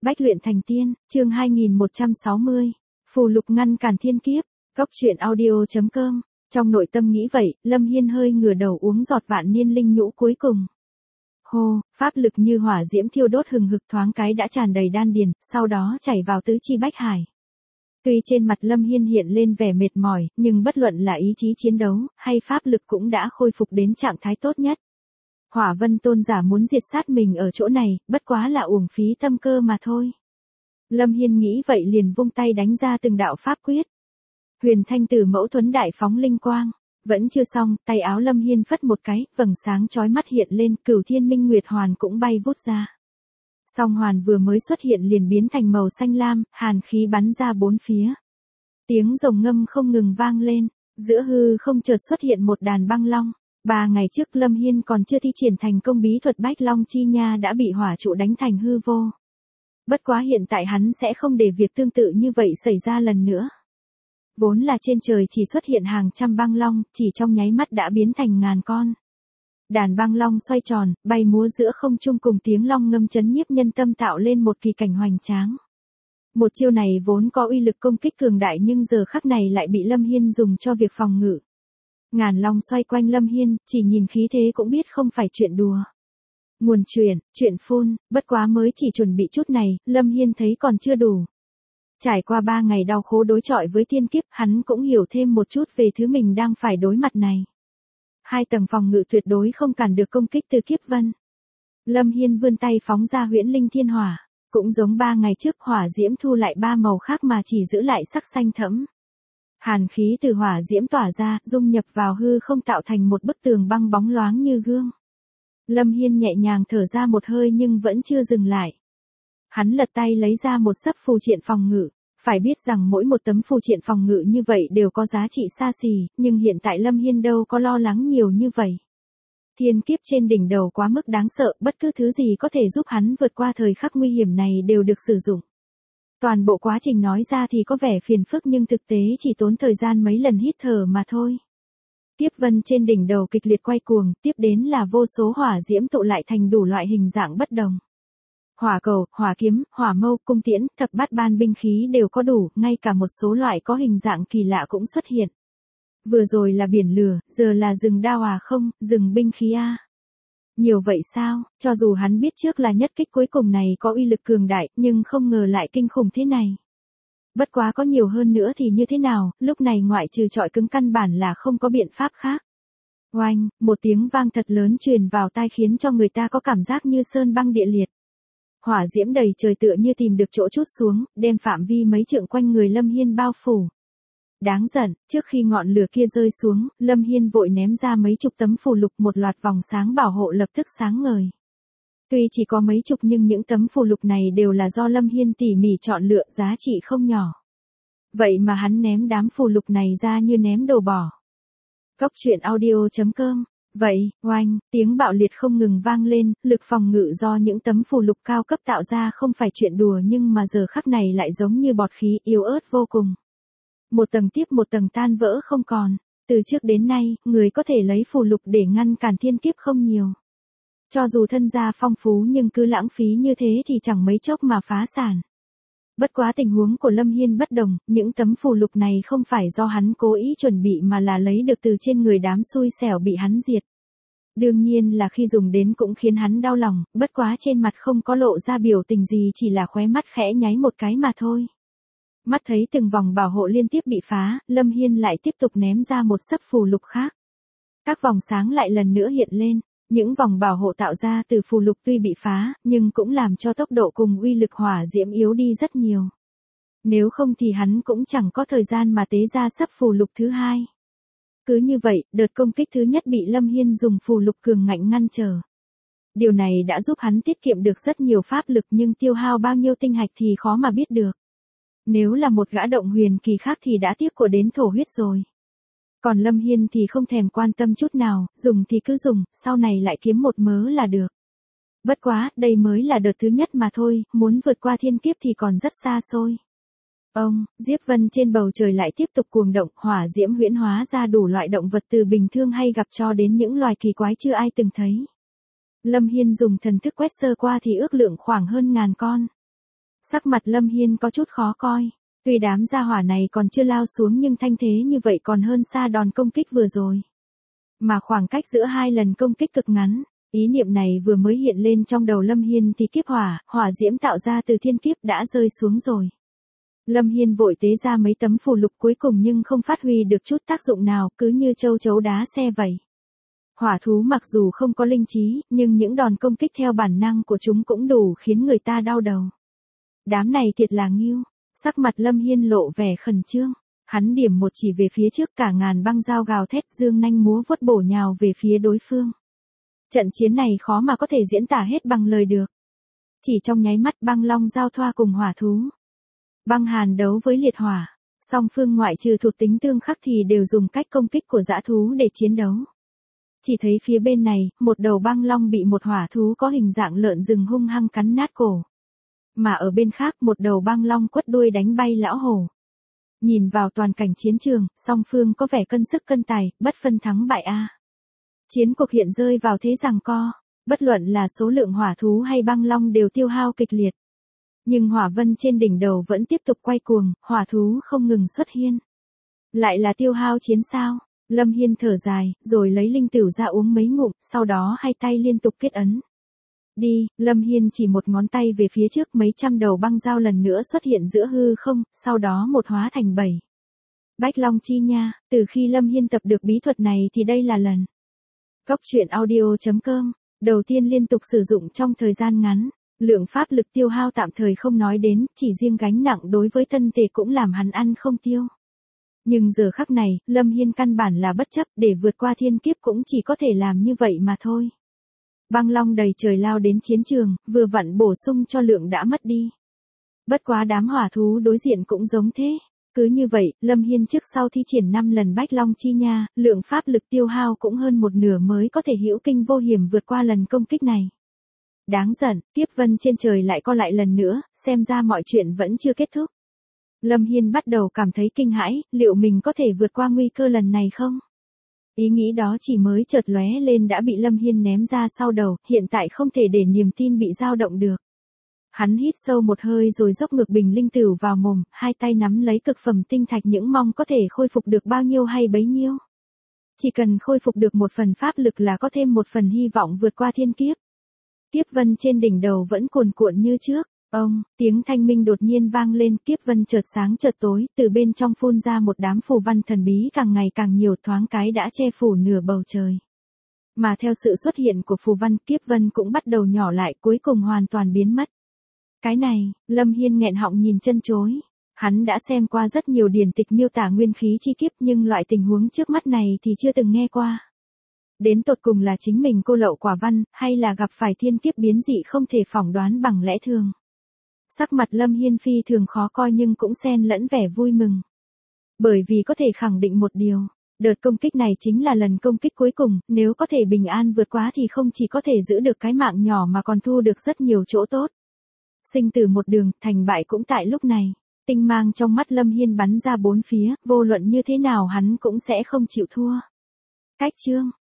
Bách luyện thành tiên, chương 2160. Phù lục ngăn cản thiên kiếp. Cốc truyện audio.com. Trong nội tâm nghĩ vậy, Lâm Hiên hơi ngửa đầu uống giọt vạn niên linh nhũ cuối cùng. Hô, pháp lực như hỏa diễm thiêu đốt hừng hực thoáng cái đã tràn đầy đan điền, sau đó chảy vào tứ chi bách hải. Tuy trên mặt Lâm Hiên hiện lên vẻ mệt mỏi, nhưng bất luận là ý chí chiến đấu, hay pháp lực cũng đã khôi phục đến trạng thái tốt nhất. Hỏa Vân tôn giả muốn diệt sát mình ở chỗ này, bất quá là uổng phí tâm cơ mà thôi. Lâm Hiên nghĩ vậy liền vung tay đánh ra từng đạo pháp quyết. Huyền Thanh Tử Mẫu Thuấn đại phóng linh quang. Vẫn chưa xong, tay áo Lâm Hiên phất một cái, vầng sáng chói mắt hiện lên, Cửu Thiên Minh Nguyệt Hoàn cũng bay vút ra. Song hoàn vừa mới xuất hiện liền biến thành màu xanh lam, hàn khí bắn ra bốn phía. Tiếng rồng ngâm không ngừng vang lên, giữa hư không chợt xuất hiện một đàn băng long. 3 ngày trước Lâm Hiên còn chưa thi triển thành công bí thuật Bách Long Chi Nha đã bị hỏa trụ đánh thành hư vô. Bất quá hiện tại hắn sẽ không để việc tương tự như vậy xảy ra lần nữa. Vốn là trên trời chỉ xuất hiện hàng trăm băng long, chỉ trong nháy mắt đã biến thành ngàn con. Đàn băng long xoay tròn, bay múa giữa không trung cùng tiếng long ngâm chấn nhiếp nhân tâm tạo lên một kỳ cảnh hoành tráng. Một chiêu này vốn có uy lực công kích cường đại nhưng giờ khắc này lại bị Lâm Hiên dùng cho việc phòng ngự. Ngàn long xoay quanh Lâm Hiên, chỉ nhìn khí thế cũng biết không phải chuyện đùa. Nguồn chuyện phun, bất quá mới chỉ chuẩn bị chút này, Lâm Hiên thấy còn chưa đủ. Trải qua 3 ngày đau khổ đối chọi với thiên kiếp, hắn cũng hiểu thêm một chút về thứ mình đang phải đối mặt này. 2 tầng phòng ngự tuyệt đối không cản được công kích từ kiếp vân. Lâm Hiên vươn tay phóng ra huyễn linh thiên hỏa, cũng giống 3 ngày trước hỏa diễm thu lại 3 màu khác mà chỉ giữ lại sắc xanh thẫm. Hàn khí từ hỏa diễm tỏa ra, dung nhập vào hư không tạo thành một bức tường băng bóng loáng như gương. Lâm Hiên nhẹ nhàng thở ra một hơi nhưng vẫn chưa dừng lại. Hắn lật tay lấy ra một sấp phù triện phòng ngự. Phải biết rằng mỗi một tấm phù triện phòng ngự như vậy đều có giá trị xa xỉ, nhưng hiện tại Lâm Hiên đâu có lo lắng nhiều như vậy. Thiên kiếp trên đỉnh đầu quá mức đáng sợ, bất cứ thứ gì có thể giúp hắn vượt qua thời khắc nguy hiểm này đều được sử dụng. Toàn bộ quá trình nói ra thì có vẻ phiền phức nhưng thực tế chỉ tốn thời gian mấy lần hít thở mà thôi. Kiếp vân trên đỉnh đầu kịch liệt quay cuồng, tiếp đến là vô số hỏa diễm tụ lại thành đủ loại hình dạng bất đồng. Hỏa cầu, hỏa kiếm, hỏa mâu, cung tiễn, thập bát ban binh khí đều có đủ, ngay cả một số loại có hình dạng kỳ lạ cũng xuất hiện. Vừa rồi là biển lửa, giờ là rừng đao à không, rừng binh khí a. Nhiều vậy sao, cho dù hắn biết trước là nhất kích cuối cùng này có uy lực cường đại, nhưng không ngờ lại kinh khủng thế này. Bất quá có nhiều hơn nữa thì như thế nào, lúc này ngoại trừ trọi cứng căn bản là không có biện pháp khác. Oanh, một tiếng vang thật lớn truyền vào tai khiến cho người ta có cảm giác như sơn băng địa liệt. Hỏa diễm đầy trời tựa như tìm được chỗ trút xuống, đem phạm vi mấy trượng quanh người Lâm Hiên bao phủ. Đáng giận, trước khi ngọn lửa kia rơi xuống, Lâm Hiên vội ném ra mấy chục tấm phù lục, một loạt vòng sáng bảo hộ lập tức sáng ngời. Tuy chỉ có mấy chục nhưng những tấm phù lục này đều là do Lâm Hiên tỉ mỉ chọn lựa, giá trị không nhỏ. Vậy mà hắn ném đám phù lục này ra như ném đồ bỏ. Cốc truyện audio.com. Vậy, oanh, tiếng bạo liệt không ngừng vang lên, lực phòng ngự do những tấm phù lục cao cấp tạo ra không phải chuyện đùa nhưng mà giờ khắc này lại giống như bọt khí yếu ớt vô cùng. Một tầng tiếp một tầng tan vỡ không còn. Từ trước đến nay, người có thể lấy phù lục để ngăn cản thiên kiếp không nhiều. Cho dù thân gia phong phú nhưng cứ lãng phí như thế thì chẳng mấy chốc mà phá sản. Bất quá tình huống của Lâm Hiên bất đồng, những tấm phù lục này không phải do hắn cố ý chuẩn bị mà là lấy được từ trên người đám xui xẻo bị hắn diệt. Đương nhiên là khi dùng đến cũng khiến hắn đau lòng, bất quá trên mặt không có lộ ra biểu tình gì, chỉ là khóe mắt khẽ nháy một cái mà thôi. Mắt thấy từng vòng bảo hộ liên tiếp bị phá, Lâm Hiên lại tiếp tục ném ra một sấp phù lục khác. Các vòng sáng lại lần nữa hiện lên. Những vòng bảo hộ tạo ra từ phù lục tuy bị phá, nhưng cũng làm cho tốc độ cùng uy lực hỏa diễm yếu đi rất nhiều. Nếu không thì hắn cũng chẳng có thời gian mà tế ra sấp phù lục thứ hai. Cứ như vậy, đợt công kích thứ nhất bị Lâm Hiên dùng phù lục cường ngạnh ngăn trở. Điều này đã giúp hắn tiết kiệm được rất nhiều pháp lực nhưng tiêu hao bao nhiêu tinh hạch thì khó mà biết được. Nếu là một gã động huyền kỳ khác thì đã tiếc của đến thổ huyết rồi. Còn Lâm Hiên thì không thèm quan tâm chút nào, dùng thì cứ dùng, sau này lại kiếm một mớ là được. Bất quá, đây mới là đợt thứ nhất mà thôi, muốn vượt qua thiên kiếp thì còn rất xa xôi. Diếp vân trên bầu trời lại tiếp tục cuồng động, hỏa diễm huyễn hóa ra đủ loại động vật từ bình thường hay gặp cho đến những loài kỳ quái chưa ai từng thấy. Lâm Hiên dùng thần thức quét sơ qua thì ước lượng khoảng hơn 1000 con. Sắc mặt Lâm Hiên có chút khó coi. Tuy đám gia hỏa này còn chưa lao xuống nhưng thanh thế như vậy còn hơn xa đòn công kích vừa rồi. Mà khoảng cách giữa hai lần công kích cực ngắn, ý niệm này vừa mới hiện lên trong đầu Lâm Hiên thì kiếp hỏa diễm tạo ra từ thiên kiếp đã rơi xuống rồi. Lâm Hiên vội tế ra mấy tấm phù lục cuối cùng nhưng không phát huy được chút tác dụng nào, cứ như châu chấu đá xe vậy. Hỏa thú mặc dù không có linh trí, nhưng những đòn công kích theo bản năng của chúng cũng đủ khiến người ta đau đầu. Đám này thiệt là nghiêu. Sắc mặt Lâm Hiên lộ vẻ khẩn trương. Hắn điểm một chỉ về phía trước, cả ngàn băng dao gào thét dương nanh múa vuốt bổ nhào về phía đối phương. Trận chiến này khó mà có thể diễn tả hết bằng lời được. Chỉ trong nháy mắt băng long giao thoa cùng hỏa thú. Băng hàn đấu với liệt hỏa. Song phương ngoại trừ thuộc tính tương khắc thì đều dùng cách công kích của dã thú để chiến đấu. Chỉ thấy phía bên này, một đầu băng long bị một hỏa thú có hình dạng lợn rừng hung hăng cắn nát cổ. Mà ở bên khác một đầu băng long quất đuôi đánh bay lão hổ. Nhìn vào toàn cảnh chiến trường, song phương có vẻ cân sức cân tài, bất phân thắng bại a. Chiến cuộc hiện rơi vào thế giằng co, bất luận là số lượng hỏa thú hay băng long đều tiêu hao kịch liệt. Nhưng hỏa vân trên đỉnh đầu vẫn tiếp tục quay cuồng, hỏa thú không ngừng xuất hiện. Lại là tiêu hao chiến sao? Lâm Hiên thở dài, rồi lấy linh tửu ra uống mấy ngụm, sau đó hai tay liên tục kết ấn. Đi, Lâm Hiên chỉ một ngón tay về phía trước, mấy trăm đầu băng dao lần nữa xuất hiện giữa hư không, sau đó một hóa thành 7. Bách Long Chi Nha, từ khi Lâm Hiên tập được bí thuật này thì đây là lần. Góc truyện audio.com, đầu tiên liên tục sử dụng trong thời gian ngắn, lượng pháp lực tiêu hao tạm thời không nói đến, chỉ riêng gánh nặng đối với thân thể cũng làm hắn ăn không tiêu. Nhưng giờ khắc này, Lâm Hiên căn bản là bất chấp, để vượt qua thiên kiếp cũng chỉ có thể làm như vậy mà thôi. Băng long đầy trời lao đến chiến trường, vừa vặn bổ sung cho lượng đã mất đi. Bất quá đám hỏa thú đối diện cũng giống thế. Cứ như vậy, Lâm Hiên trước sau thi triển 5 lần Bách Long Chi Nha, lượng pháp lực tiêu hao cũng hơn một nửa mới có thể hữu kinh vô hiểm vượt qua lần công kích này. Đáng giận, kiếp vân trên trời lại co lại lần nữa, xem ra mọi chuyện vẫn chưa kết thúc. Lâm Hiên bắt đầu cảm thấy kinh hãi, liệu mình có thể vượt qua nguy cơ lần này không? Ý nghĩ đó chỉ mới chợt lóe lên đã bị Lâm Hiên ném ra sau đầu, hiện tại không thể để niềm tin bị dao động được. Hắn hít sâu một hơi rồi dốc ngược bình linh tửu vào mồm, hai tay nắm lấy cực phẩm tinh thạch, những mong có thể khôi phục được bao nhiêu hay bấy nhiêu. Chỉ cần khôi phục được một phần pháp lực là có thêm một phần hy vọng vượt qua thiên kiếp. Kiếp vân trên đỉnh đầu vẫn cuồn cuộn như trước. Tiếng thanh minh đột nhiên vang lên, kiếp vân chợt sáng chợt tối, từ bên trong phun ra một đám phù văn thần bí càng ngày càng nhiều, thoáng cái đã che phủ nửa bầu trời. Mà theo sự xuất hiện của phù văn, kiếp vân cũng bắt đầu nhỏ lại, cuối cùng hoàn toàn biến mất. Cái này, Lâm Hiên nghẹn họng nhìn chân chối. Hắn đã xem qua rất nhiều điển tịch miêu tả nguyên khí chi kiếp nhưng loại tình huống trước mắt này thì chưa từng nghe qua. Đến tột cùng là chính mình cô lậu quả văn, hay là gặp phải thiên kiếp biến dị không thể phỏng đoán bằng lẽ thường. Sắc mặt Lâm Hiên phi thường khó coi nhưng cũng xen lẫn vẻ vui mừng. Bởi vì có thể khẳng định một điều, đợt công kích này chính là lần công kích cuối cùng, nếu có thể bình an vượt qua thì không chỉ có thể giữ được cái mạng nhỏ mà còn thu được rất nhiều chỗ tốt. Sinh tử một đường, thành bại cũng tại lúc này. Tinh mang trong mắt Lâm Hiên bắn ra bốn phía, vô luận như thế nào hắn cũng sẽ không chịu thua. Cách chương